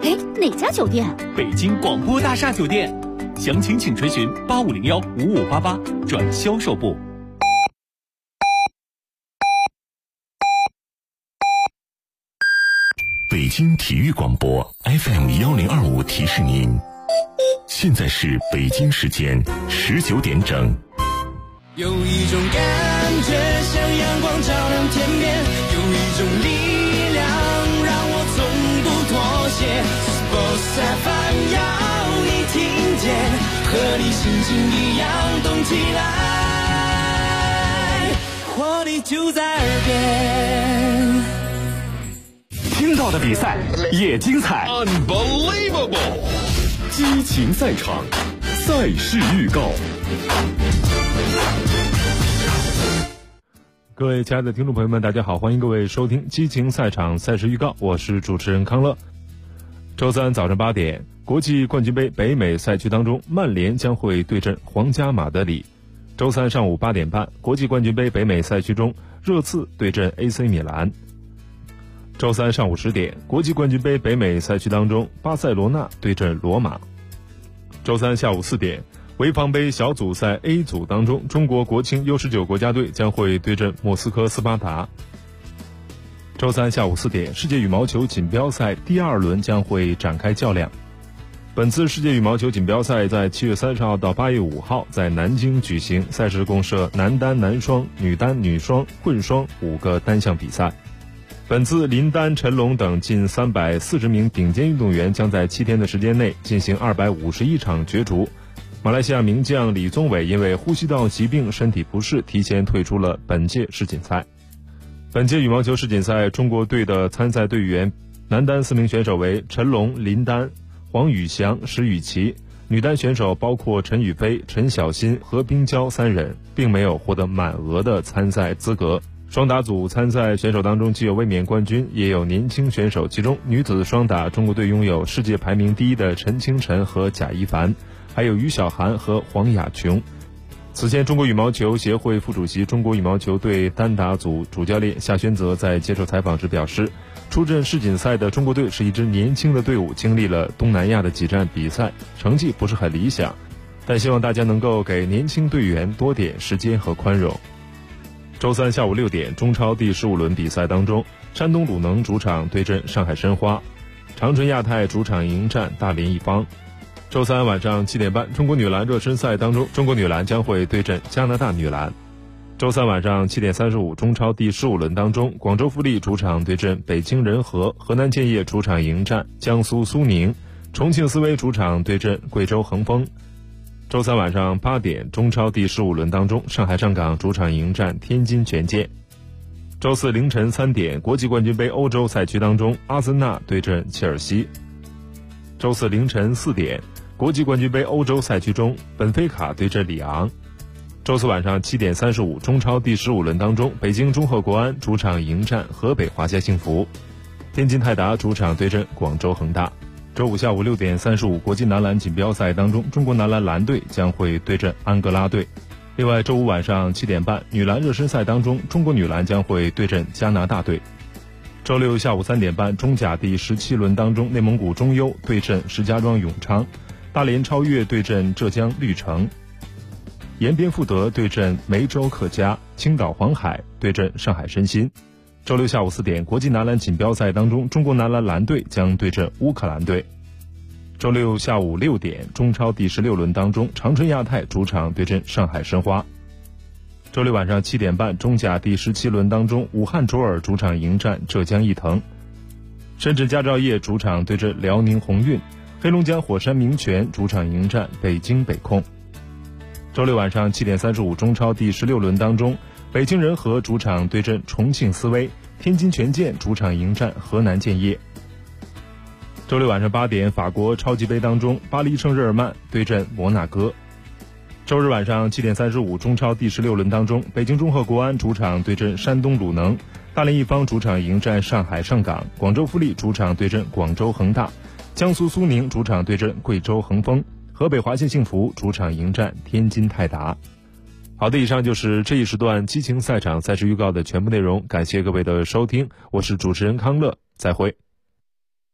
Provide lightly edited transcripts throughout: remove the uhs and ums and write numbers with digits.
哎，哪家酒店？ 北京广播大厦酒店，详情请垂询85015588转销售部。 北京体育广播 FM1025提示您，现在是北京时间19点整。 有一种感觉像阳光照亮天边，有一种力量让我从不妥协。Sports FM 要你听见，和你心情一样动起来，活力就在耳边。 听到的比赛也精彩 Unbelievable， 激情赛场，赛事预告。 各位亲爱的听众朋友们，大家好，欢迎各位收听激情赛场赛事预告，我是主持人康乐。周三早上8点，国际冠军杯北美赛区当中，曼联将会对阵皇家马德里。周三上午8点半，国际冠军杯北美赛区中，热刺对阵 AC 米兰。周三上午10点，国际冠军杯北美赛区当中，巴塞罗那对阵罗马。周三下午4点，潍坊杯小组赛 A 组当中，中国国青 U19 国家队将会对阵莫斯科斯巴达。周三下午4点，世界羽毛球锦标赛第2轮将会展开较量。本次世界羽毛球锦标赛在7月30号到8月5号在南京举行，赛事共设男单、男双、女单、女双、混双5个单项比赛。本次林丹、陈龙等近340名顶尖运动员将在7天的时间内进行251场角逐。马来西亚名将李宗伟因为呼吸道疾病身体不适，提前退出了本届世锦赛。本届羽毛球世锦赛，中国队的参赛队员，男单4名选手为陈龙、林丹、黄宇翔、石宇奇；女单选手包括陈雨菲、陈小欣、何冰娇3人，并没有获得满额的参赛资格。双打组参赛选手当中既有卫冕冠军，也有年轻选手，其中女子双打中国队拥有世界排名第1的陈清晨和贾一凡，还有于小涵和黄雅琼。此前，中国羽毛球协会副主席、中国羽毛球队单打组主教练夏宣泽在接受采访时表示，出阵世锦赛的中国队是一支年轻的队伍，经历了东南亚的几站比赛，成绩不是很理想，但希望大家能够给年轻队员多点时间和宽容。周三下午6点，中超第15轮比赛当中，山东鲁能主场对阵上海申花，长春亚泰主场迎战大连一方。周三晚上7点半，中国女篮热身赛当中，中国女篮将会对阵加拿大女篮。周三晚上7点35，中超第15轮当中，广州富力主场对阵北京人和，河南建业主场迎战江苏苏宁，重庆斯威主场对阵贵州恒丰。周三晚上8点，中超第15轮当中，上海上港主场迎战天津权健。周四凌晨3点，国际冠军杯欧洲赛区当中，阿森纳对阵切尔西。周四凌晨4点，国际冠军杯欧洲赛区中，本菲卡对阵里昂。周四晚上7点35，中超第15轮当中，北京中赫国安主场迎战河北华夏幸福，天津泰达主场对阵广州恒大。周五下午6点35，国际男篮锦标赛当中，中国男篮蓝队将会对阵安哥拉队。另外，周五晚上7点半，女篮热身赛当中，中国女篮将会对阵加拿大队。周六下午3点半，中甲第17轮当中，内蒙古中优对阵石家庄永昌，大连超越对阵浙江绿城，延边富德对阵梅州客家，青岛黄海对阵上海申鑫。周六下午4点，国际男篮锦标赛当中，中国男篮蓝队将对阵乌克兰队。周六下午6点，中超第16轮当中，长春亚泰主场对阵上海申花。周六晚上7点半，中甲第17轮当中，武汉卓尔主场迎战浙江毅腾，深圳佳兆业主场对阵辽宁宏运，黑龙江火山明泉主场迎战北京北控。周六晚上7点35，中超第16轮当中，北京人和主场对阵重庆斯威，天津权健主场迎战河南建业。周六晚上8点，法国超级杯当中，巴黎圣日耳曼对阵摩纳哥。周日晚上7点35，中超第16轮当中，北京中赫国安主场对阵山东鲁能，大连一方主场迎战上海上港，广州富力主场对阵广州恒大，江苏苏宁主场对阵贵州恒丰，河北华夏幸福主场迎战天津泰达。好的，以上就是这一时段激情赛场赛事预告的全部内容，感谢各位的收听，我是主持人康乐，再会。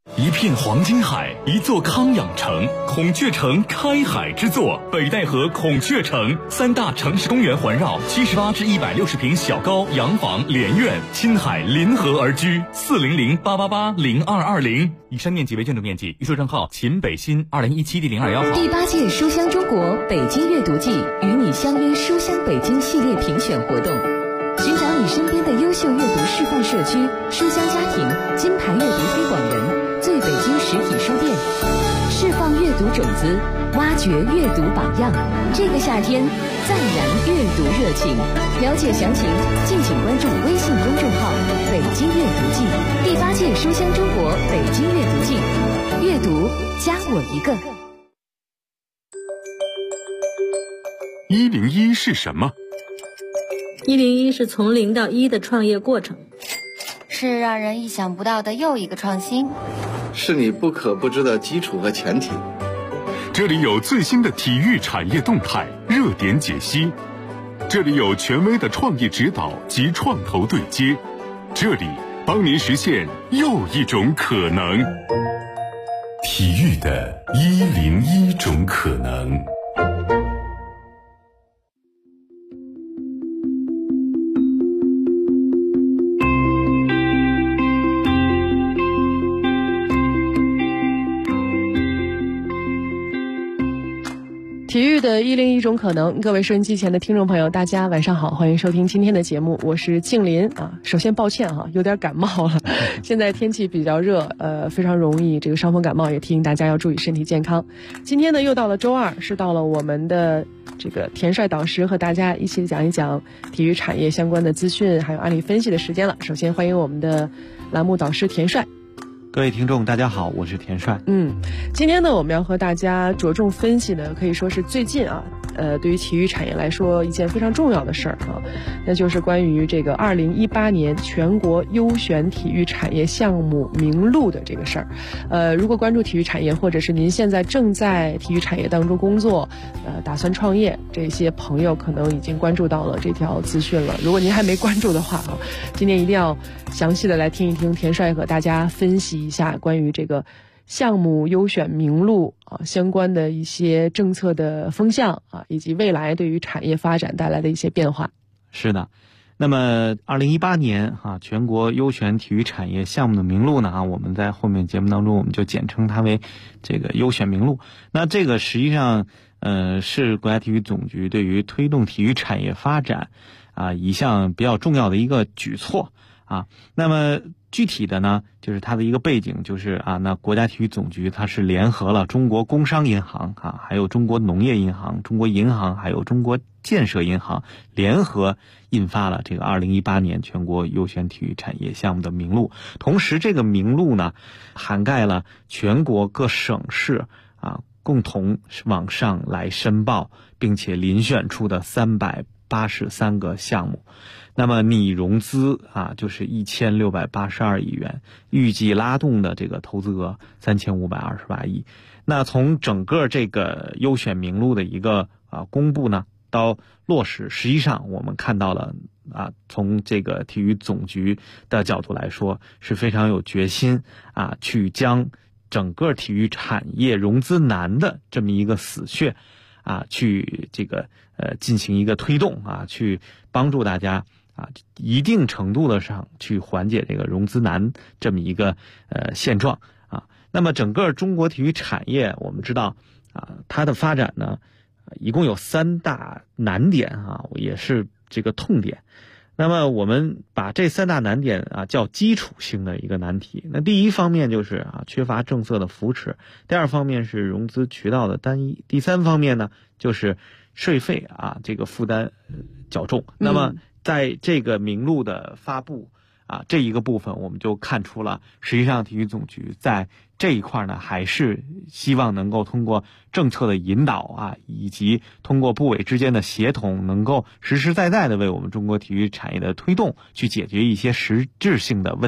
一片黄金海，一座康养城，孔雀城开海之作，北戴河孔雀城，3大城市公园环绕，78至160平小高洋房连院，亲海临河而居，400-888-0220。以上面积为建筑面积，预售账号秦北新2017第021号。 第8届书香中国北京阅读季与你相约书香北京系列评选活动，寻找你身边的优秀阅读示范社区、书香家庭、金牌阅读推广人、最北京实体书店，释放阅读种子，挖掘阅读榜样。这个夏天再燃阅读热情。了解详情，敬请关注微信公众号“北京阅读季”。第8届书香中国北京阅读季，阅读加我一个。 101是什么 ？101是从0到1的创业过程， 是让人意想不到的又一个创新， 是你不可不知的基础和前提。 这里有最新的体育产业动态热点解析，这里有权威的创业指导及创投对接，这里帮您实现又一种可能。体育的101种可能。 体育的101种可能，各位收音机前的听众朋友，大家晚上好，欢迎收听今天的节目，我是静林啊。首先抱歉啊，有点感冒了，现在天气比较热，非常容易这个伤风感冒，也提醒大家要注意身体健康。今天呢，又到了周二，是到了我们的这个田帅导师和大家一起讲一讲体育产业相关的资讯，还有案例分析的时间了。首先欢迎我们的栏目导师田帅。 各位听众大家好，我是田帅。 今天呢，我们要和大家着重分析的可以说是最近啊，对于体育产业来说一件非常重要的事儿啊，那就是关于这个2018年全国优选体育产业项目名录的这个事儿。如果关注体育产业，或者是您现在正在体育产业当中工作，打算创业，这些朋友可能已经关注到了这条资讯了。如果您还没关注的话啊，今天一定要详细的来听一听田帅和大家分析一下关于这个项目优选名录啊相关的一些政策的风向啊，以及未来对于产业发展带来的一些变化。 是的，那么2018年全国优选体育产业项目的名录呢我们在后面节目当中我们就简称它为这个优选名录。那这个实际上是国家体育总局对于推动体育产业发展一项比较重要的一个举措啊。那么具体的呢，就是它的一个背景就是那国家体育总局它是联合了中国工商银行还有中国农业银行、中国银行还有中国建设银行联合印发了这个2018年全国优选体育产业项目的名录。同时这个名录呢涵盖了全国各省市共同往上来申报并且遴选出的383个项目。那么拟融资就是1682亿元，预计拉动的这个投资额3528亿。那从整个这个优选名录的一个公布呢到落实，实际上我们看到了从这个体育总局的角度来说是非常有决心去将整个体育产业融资难的这么一个死穴去这个进行一个推动去帮助大家一定程度的上去缓解这个融资难这么一个现状那么整个中国体育产业我们知道它的发展呢一共有3大难点也是这个痛点。那么我们把这3大难点叫基础性的一个难题。那第一方面就是缺乏政策的扶持，第二方面是融资渠道的单一，第三方面呢就是税费这个负担较重。那么在这个名录的发布这一个部分，我们就看出了实际上体育总局在这一块呢还是希望能够通过政策的引导以及通过部委之间的协同，能够实实在在的为我们中国体育产业的推动去解决一些实质性的问题。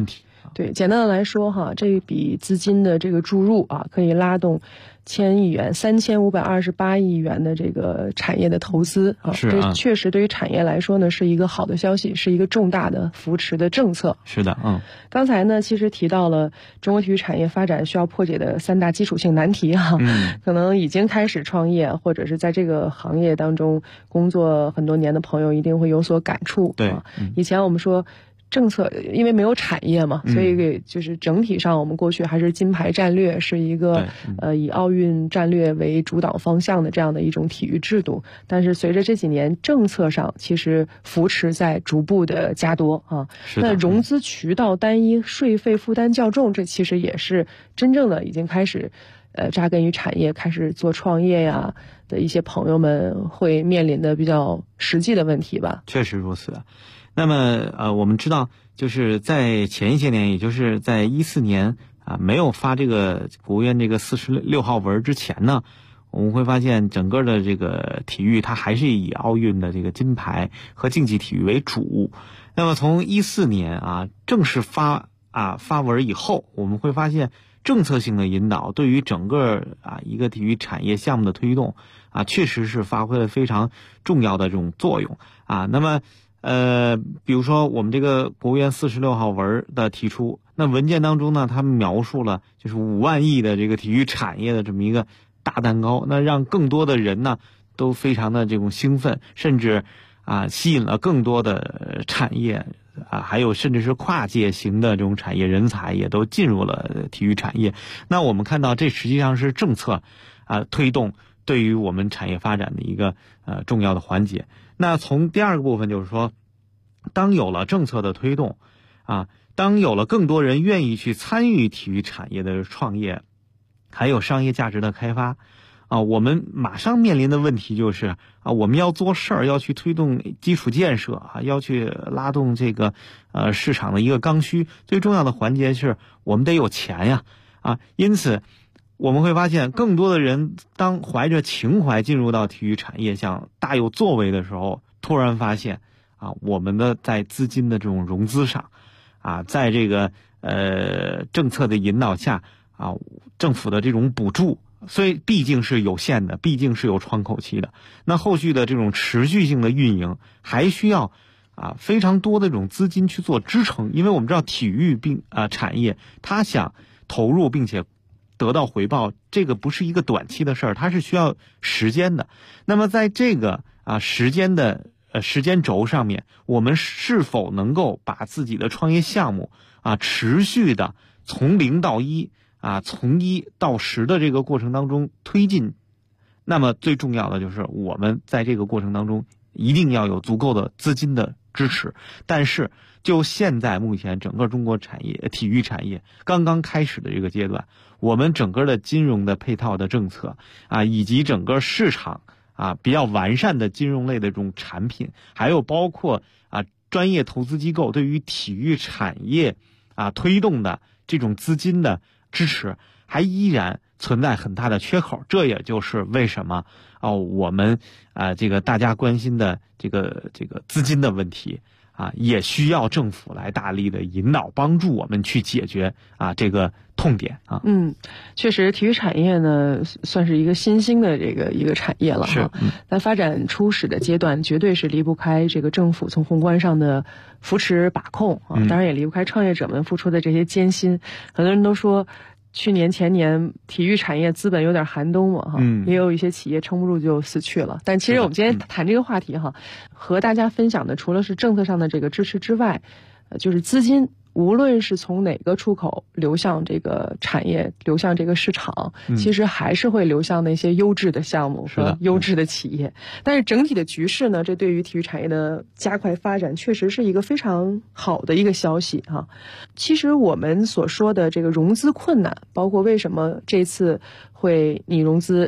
对，简单的来说哈，这笔资金的这个注入啊，可以拉动1000亿元、3528亿元的这个产业的投资啊，这确实对于产业来说呢是一个好的消息，是一个重大的扶持的政策。 是的， 刚才呢其实提到了中国体育产业发展需要破解的3大基础性难题哈，可能已经开始创业或者是在这个行业当中工作很多年的朋友一定会有所感触。 对， 以前我们说政策因为没有产业嘛，所以就是整体上我们过去还是金牌战略，是一个以奥运战略为主导方向的这样的一种体育制度。但是随着这几年政策上其实扶持在逐步的加多啊，那融资渠道单一、税费负担较重，这其实也是真正的已经开始扎根于产业开始做创业呀的一些朋友们会面临的比较实际的问题吧。 确实如此。那么我们知道就是在前一些年，也就是在14年没有发这个国务院这个46号文之前呢，我们会发现整个的这个体育它还是以奥运的这个金牌和竞技体育为主。那么从14年正式发文以后，我们会发现政策性的引导对于整个一个体育产业项目的推动确实是发挥了非常重要的这种作用那么比如说我们这个国务院46号文的提出，那文件当中呢，他们描述了就是5万亿的这个体育产业的这么一个大蛋糕，那让更多的人呢都非常的这种兴奋，甚至吸引了更多的产业还有甚至是跨界型的这种产业人才也都进入了体育产业。那我们看到这实际上是政策推动对于我们产业发展的一个重要的环节。那从第二个部分就是说，当有了政策的推动当有了更多人愿意去参与体育产业的创业还有商业价值的开发我们马上面临的问题就是我们要做事儿，要去推动基础建设要去拉动这个市场的一个刚需，最重要的环节是我们得有钱呀因此我们会发现更多的人当怀着情怀进入到体育产业想大有作为的时候，突然发现我们的在资金的这种融资上在这个政策的引导下政府的这种补助所以毕竟是有限的，毕竟是有窗口期的，那后续的这种持续性的运营还需要非常多的这种资金去做支撑。因为我们知道体育产业它想投入并且得到回报，这个不是一个短期的事儿，它是需要时间的。那么在这个时间轴上面，我们是否能够把自己的创业项目持续的从0到1从1到10的这个过程当中推进？那么最重要的就是我们在这个过程当中一定要有足够的资金的支持。但是就现在目前整个中国体育产业刚刚开始的这个阶段，我们整个的金融的配套的政策以及整个市场比较完善的金融类的这种产品，还有包括专业投资机构对于体育产业推动的这种资金的支持还依然存在很大的缺口。这也就是为什么我们这个大家关心的这个资金的问题也需要政府来大力的引导帮助我们去解决这个痛点确实体育产业呢算是一个新兴的一个产业了在发展初始的阶段绝对是离不开这个政府从宏观上的扶持把控当然也离不开创业者们付出的这些艰辛。很多人都说去年前年体育产业资本有点寒冬嘛也有一些企业撑不住就死去了。但其实我们今天谈这个话题和大家分享的除了是政策上的这个支持之外，就是资金无论是从哪个出口流向这个产业，流向这个市场，其实还是会流向那些优质的项目和优质的企业。但是整体的局势呢，这对于体育产业的加快发展确实是一个非常好的一个消息其实我们所说的这个融资困难，包括为什么这次会拟融资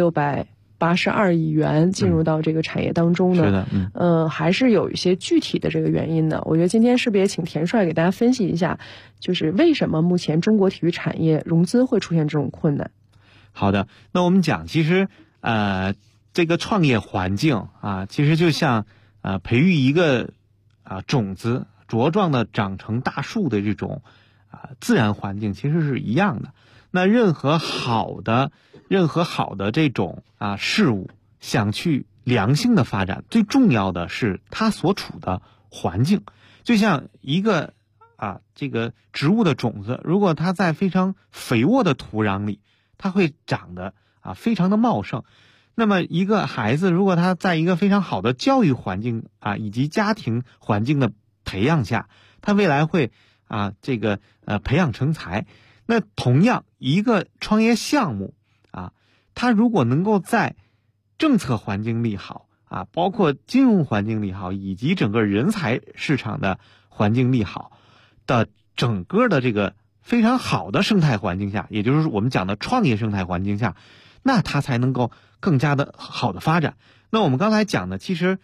1682亿元进入到这个产业当中呢？还是有一些具体的这个原因的。我觉得今天是不是也请田帅给大家分析一下，就是为什么目前中国体育产业融资会出现这种困难？ 好的，那我们讲，其实这个创业环境其实就像培育一个种子茁壮的长成大树的这种自然环境其实是一样的。那任何好的这种事物想去良性的发展，最重要的是它所处的环境。就像一个这个植物的种子，如果它在非常肥沃的土壤里，它会长得非常的茂盛。那么一个孩子，如果他在一个非常好的教育环境以及家庭环境的培养下，他未来会培养成才。那同样一个创业项目它如果能够在政策环境里好包括金融环境里好，以及整个人才市场的环境里好的整个的这个非常好的生态环境下，也就是我们讲的创业生态环境下，那它才能够更加的好的发展。那我们刚才讲的其实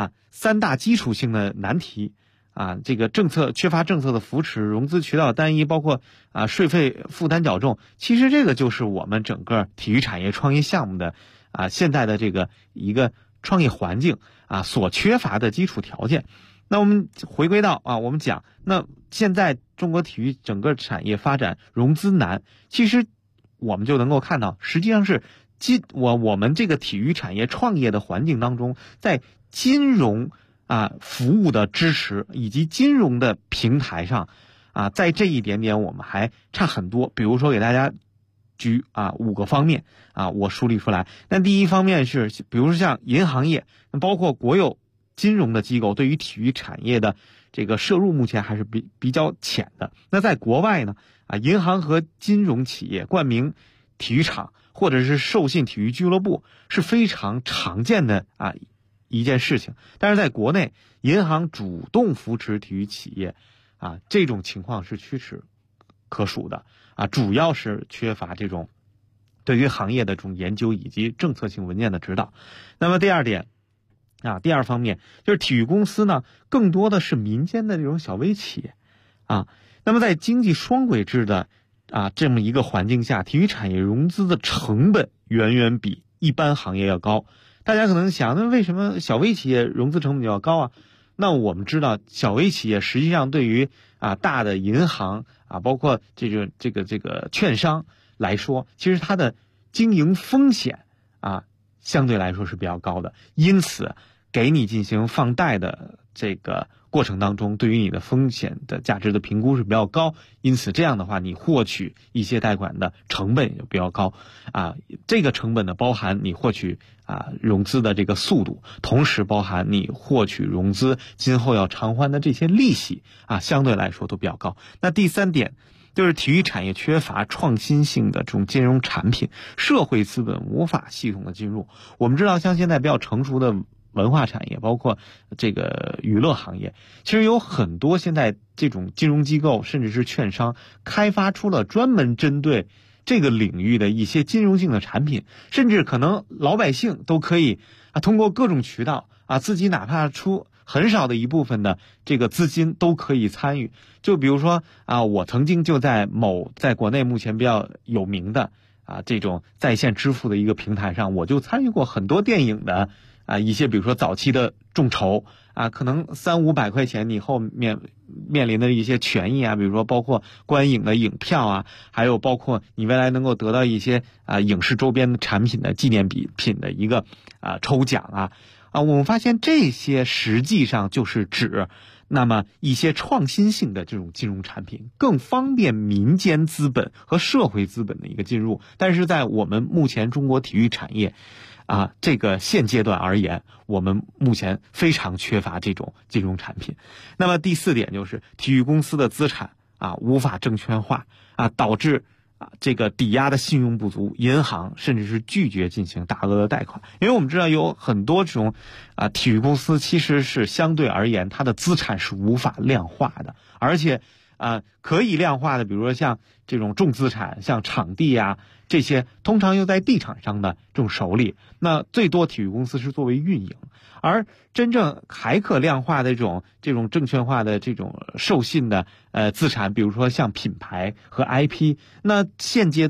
3大基础性的难题这个缺乏政策的扶持，融资渠道单一，包括税费负担较重，其实这个就是我们整个体育产业创业项目的现在的这个一个创业环境所缺乏的基础条件。那我们回归到我们讲，那现在中国体育整个产业发展融资难，其实我们就能够看到，实际上是我们这个体育产业创业的环境当中，在金融服务的支持以及金融的平台上在这一点我们还差很多。比如说给大家举5个方面我梳理出来。那第一方面是，比如说像银行业，包括国有金融的机构对于体育产业的这个摄入目前还是比较浅的。那在国外呢银行和金融企业冠名体育场或者是授信体育俱乐部是非常常见的一件事情。但是在国内，银行主动扶持体育企业这种情况是屈指可数的主要是缺乏这种对于行业的这种研究以及政策性文件的指导。那么第二方面就是体育公司呢，更多的是民间的这种小微企业那么在经济双轨制的这么一个环境下，体育产业融资的成本远远比一般行业要高。大家可能想，那为什么小微企业融资成本要高那我们知道，小微企业实际上对于大的银行包括这个券商来说，其实它的经营风险相对来说是比较高的，因此给你进行放贷的这个过程当中，对于你的风险的价值的评估是比较高，因此这样的话，你获取一些贷款的成本也就比较高这个成本呢，包含你获取融资的这个速度，同时包含你获取融资今后要偿还的这些利息相对来说都比较高。那第3点就是体育产业缺乏创新性的这种金融产品，社会资本无法系统的进入。我们知道，像现在比较成熟的文化产业，包括这个娱乐行业，其实有很多现在这种金融机构甚至是券商开发出了专门针对这个领域的一些金融性的产品，甚至可能老百姓都可以通过各种渠道自己哪怕出很少的一部分的这个资金都可以参与。就比如说我曾经就在国内目前比较有名的这种在线支付的一个平台上，我就参与过很多电影的一些，比如说早期的众筹可能300-500块钱，你后面面临的一些权益比如说包括观影的影票还有包括你未来能够得到一些影视周边的产品的纪念品的一个抽奖我们发现这些实际上就是指那么一些创新性的这种金融产品，更方便民间资本和社会资本的一个进入。但是在我们目前中国体育产业这个现阶段而言，我们目前非常缺乏这种金融产品。那么第4点就是体育公司的资产无法证券化导致这个抵押的信用不足，银行甚至是拒绝进行大额的贷款。因为我们知道有很多这种体育公司其实是相对而言它的资产是无法量化的，而且可以量化的，比如说像这种重资产，像场地这些通常又在地产商的这种手里，那最多体育公司是作为运营。而真正还可量化的这种证券化的这种授信的资产，比如说像品牌和 IP， 那现阶段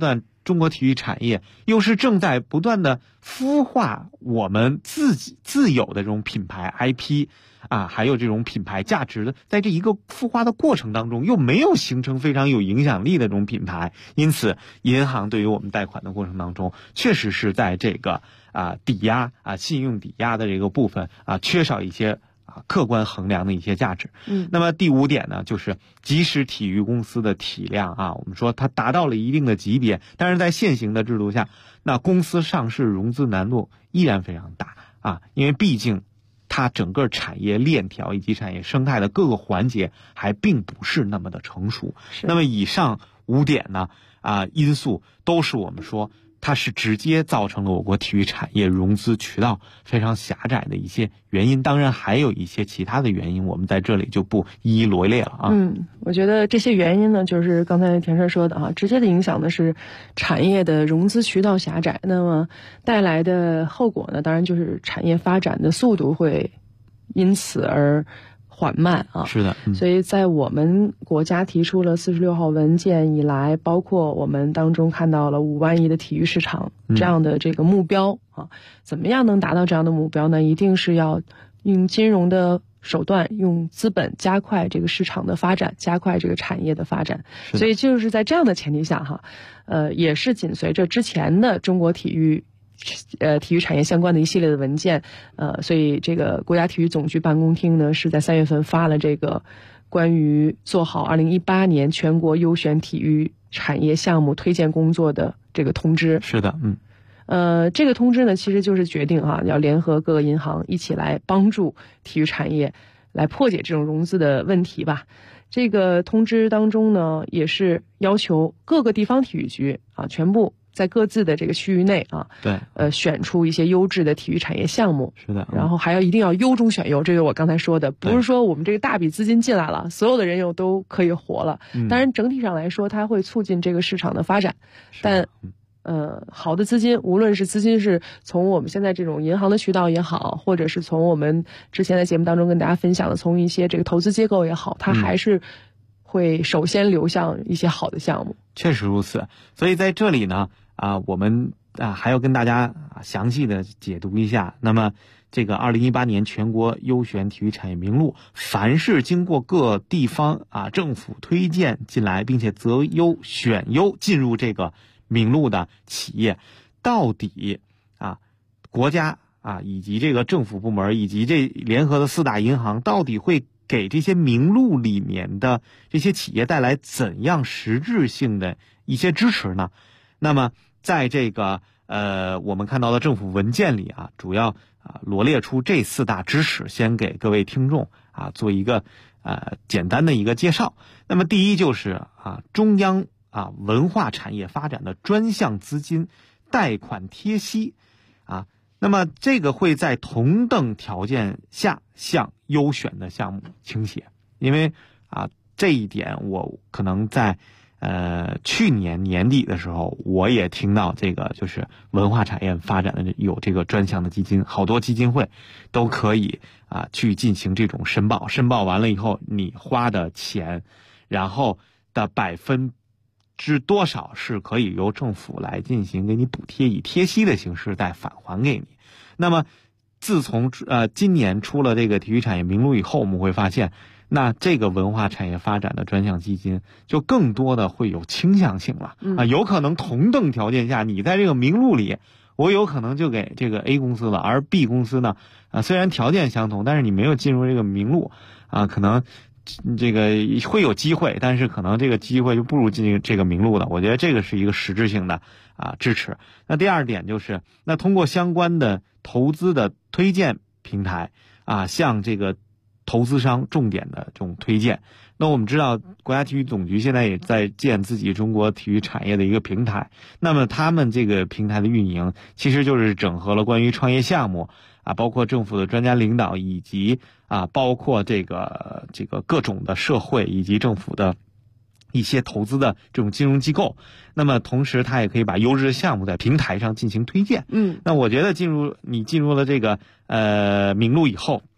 中国体育产业又是正在不断的孵化我们自有的这种品牌 IP 还有这种品牌价值的，在这一个孵化的过程当中，又没有形成非常有影响力的这种品牌，因此银行对于我们贷款的过程当中，确实是在这个抵押信用抵押的这个部分缺少一些客观衡量的一些价值。那么第5点呢，就是即使体育公司的体量我们说它达到了一定的级别，但是在现行的制度下，那公司上市融资难度依然非常大因为毕竟它整个产业链条以及产业生态的各个环节还并不是那么的成熟。那么以上5点呢因素都是我们说它是直接造成了我国体育产业融资渠道非常狭窄的一些原因，当然还有一些其他的原因，我们在这里就不一一罗列了我觉得这些原因呢，就是刚才田帅说的直接的影响的是产业的融资渠道狭窄，那么带来的后果呢，当然就是产业发展的速度会因此而缓慢是的所以在我们国家提出了46号文件以来，包括我们当中看到了5万亿的体育市场这样的这个目标怎么样能达到这样的目标呢？一定是要用金融的手段，用资本加快这个市场的发展，加快这个产业的发展。所以就是在这样的前提下也是紧随着之前的中国体育产业相关的一系列的文件，所以这个国家体育总局办公厅呢是在3月份发了这个关于做好2018年全国优选体育产业项目推荐工作的这个通知。 是的， 这个通知呢其实就是决定要联合各个银行一起来帮助体育产业来破解这种融资的问题吧。这个通知当中呢也是要求各个地方体育局全部在各自的这个区域内对选出一些优质的体育产业项目。 是的， 然后还要一定要优中选优，这个我刚才说的，不是说我们这个大笔资金进来了，所有的人又都可以活了。当然整体上来说，它会促进这个市场的发展，但好的资金，无论是资金是从我们现在这种银行的渠道也好，或者是从我们之前在节目当中跟大家分享的从一些这个投资机构也好，它还是会首先流向一些好的项目。 确实如此，所以在这里呢我们还要跟大家详细的解读一下。那么这个2018年全国优选体育产业名录，凡是经过各地方政府推荐进来，并且择优选优进入这个名录的企业，到底国家以及这个政府部门以及这联合的4大银行，到底会给这些名录里面的这些企业带来怎样实质性的一些支持呢？那么在这个我们看到的政府文件里主要罗列出这4大支持，先给各位听众做一个简单的一个介绍。那么第一就是中央文化产业发展的专项资金贷款贴息那么这个会在同等条件下向优选的项目倾斜。因为这一点我可能在去年年底的时候，我也听到这个就是文化产业发展的有这个专项的基金，好多基金会都可以去进行这种申报，申报完了以后，你花的钱，然后的%多少是可以由政府来进行给你补贴，以贴息的形式再返还给你。那么自从今年出了这个体育产业名录以后，我们会发现那这个文化产业发展的专项基金就更多的会有倾向性了有可能同等条件下，你在这个名录里，我有可能就给这个 A 公司了，而 B 公司呢虽然条件相同，但是你没有进入这个名录可能这个会有机会，但是可能这个机会就不如进这个名录的。我觉得这个是一个实质性的支持。那第二点就是，那通过相关的投资的推荐平台向这个投资商重点的这种推荐。那我们知道国家体育总局现在也在建自己中国体育产业的一个平台，那么他们这个平台的运营其实就是整合了关于创业项目包括政府的专家领导，以及包括这个各种的社会以及政府的一些投资的这种金融机构。那么同时它也可以把优质的项目在平台上进行推荐。那我觉得你进入了这个名录以后，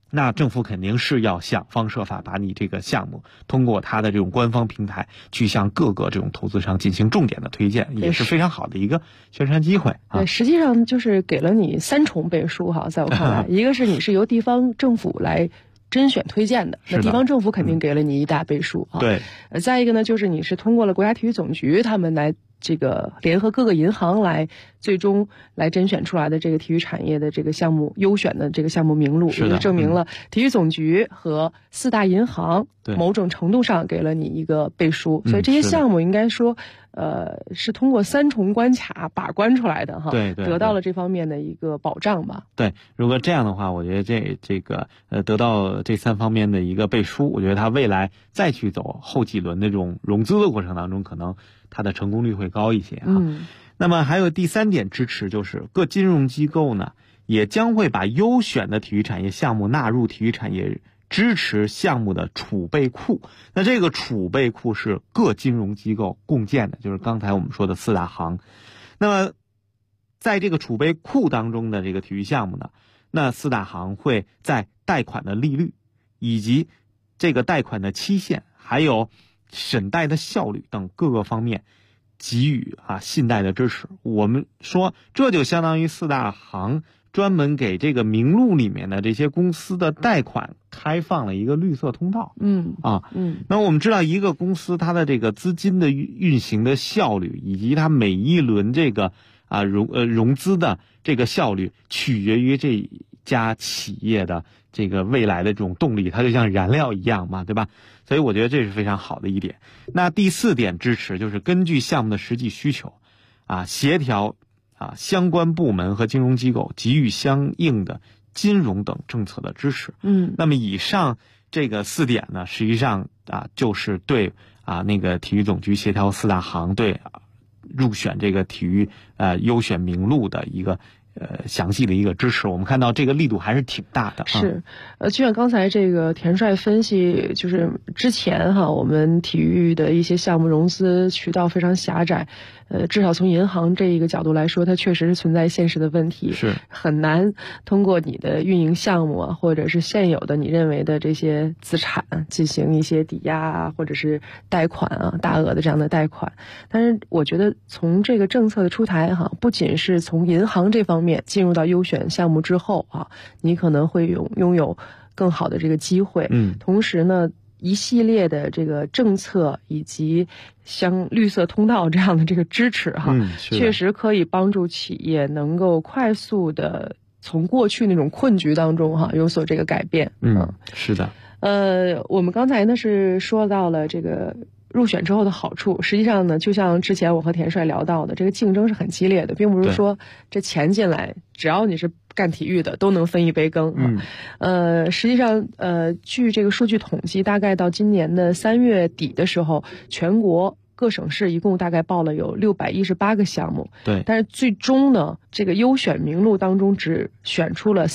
那政府肯定是要想方设法把你这个项目通过它的这种官方平台去向各个这种投资商进行重点的推荐，也是非常好的一个宣传机会啊。 对，实际上就是给了你3重背书哈，在我看来，一个是你是由地方政府来甄选推荐的，那地方政府肯定给了你一大背书啊。 对， 再一个呢，就是你是通过了国家体育总局他们来这个联合各个银行来最终来甄选出来的这个体育产业的这个项目优选的这个项目名录，也就证明了体育总局和4大银行某种程度上给了你一个背书，所以这些项目应该说是通过3重关卡把关出来的哈， 对， 得到了这方面的一个保障吧。 对，如果这样的话，我觉得这个得到这3方面的一个背书，我觉得他未来再去走后几轮的这种融资的过程当中，可能它的成功率会高一些啊。那么还有第3点支持，就是各金融机构呢也将会把优选的体育产业项目纳入体育产业支持项目的储备库。那这个储备库是各金融机构共建的，就是刚才我们说的4大行。那么在这个储备库当中的这个体育项目呢，那4大行会在贷款的利率以及这个贷款的期限还有审贷的效率等各个方面给予信贷的支持。我们说这就相当于4大行专门给这个名录里面的这些公司的贷款开放了一个绿色通道。那我们知道一个公司它的这个资金的运行的效率以及它每一轮这个融资的这个效率取决于这家企业的这个未来的这种动力，它就像燃料一样嘛，对吧？所以我觉得这是非常好的一点。那第4点支持就是根据项目的实际需求协调相关部门和金融机构给予相应的金融等政策的支持。那么以上这个4点呢，实际上就是对那个体育总局协调4大行对入选这个体育优选名录的一个详细的一个支持。我们看到这个力度还是挺大的。 是，就像刚才这个田帅分析，就是之前我们体育的一些项目融资渠道非常狭窄，至少从银行这一个角度来说，它确实是存在现实的问题， 是很难通过你的运营项目或者是现有的你认为的这些资产进行一些抵押或者是贷款大额的这样的贷款。但是我觉得从这个政策的出台不仅是从银行这方面进入到优选项目之后你可能会拥有更好的这个机会。同时呢，一系列的这个政策以及像绿色通道这样的这个支持确实可以帮助企业能够快速的从过去那种困局当中有所这个改变。 是的。 我们刚才呢是说到了这个入选之后的好处，实际上呢，就像之前我和田帅聊到的，这个竞争是很激烈的，并不是说这钱进来，只要你是干体育的都能分一杯羹。实际上据这个数据统计，大概到今年的3月底的时候，全国各省市一共大概报了有618个项目。 对， 但是最终呢，这个优选名录当中只选出了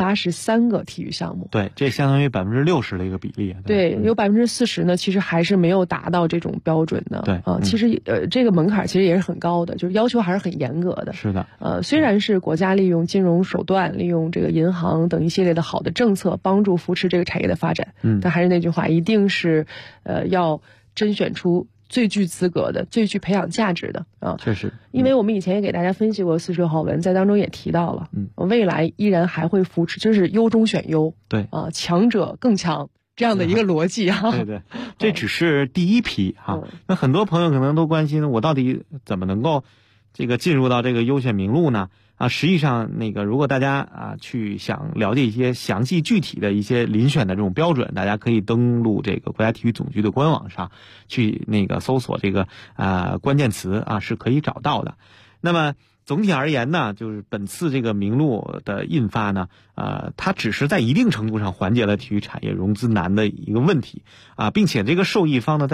383个体育项目。 对，这相当于60%的一个比例。 对，有40%呢，其实还是没有达到这种标准的。 对其实这个门槛其实也是很高的，就是要求还是很严格的。 是的。 虽然是国家利用金融手段，利用这个银行等一系列的好的政策帮助扶持这个产业的发展，但还是那句话，一定是要甄选出最具资格的、最具培养价值的确实。 因为我们以前也给大家分析过46号文，在当中也提到了，未来依然还会扶持，就是优中选优， 对强者更强这样的一个逻辑对，这只是第一批那很多朋友可能都关心，我到底怎么能够这个进入到这个优选名录呢？实际上如果大家去想了解一些详细具体的一些遴选的这种标准，大家可以登录这个国家体育总局的官网上去搜索这个关键词是可以找到的。那么总体而言呢，就是本次这个名录的印发呢，它只是在一定程度上缓解了体育产业融资难的一个问题并且这个受益方呢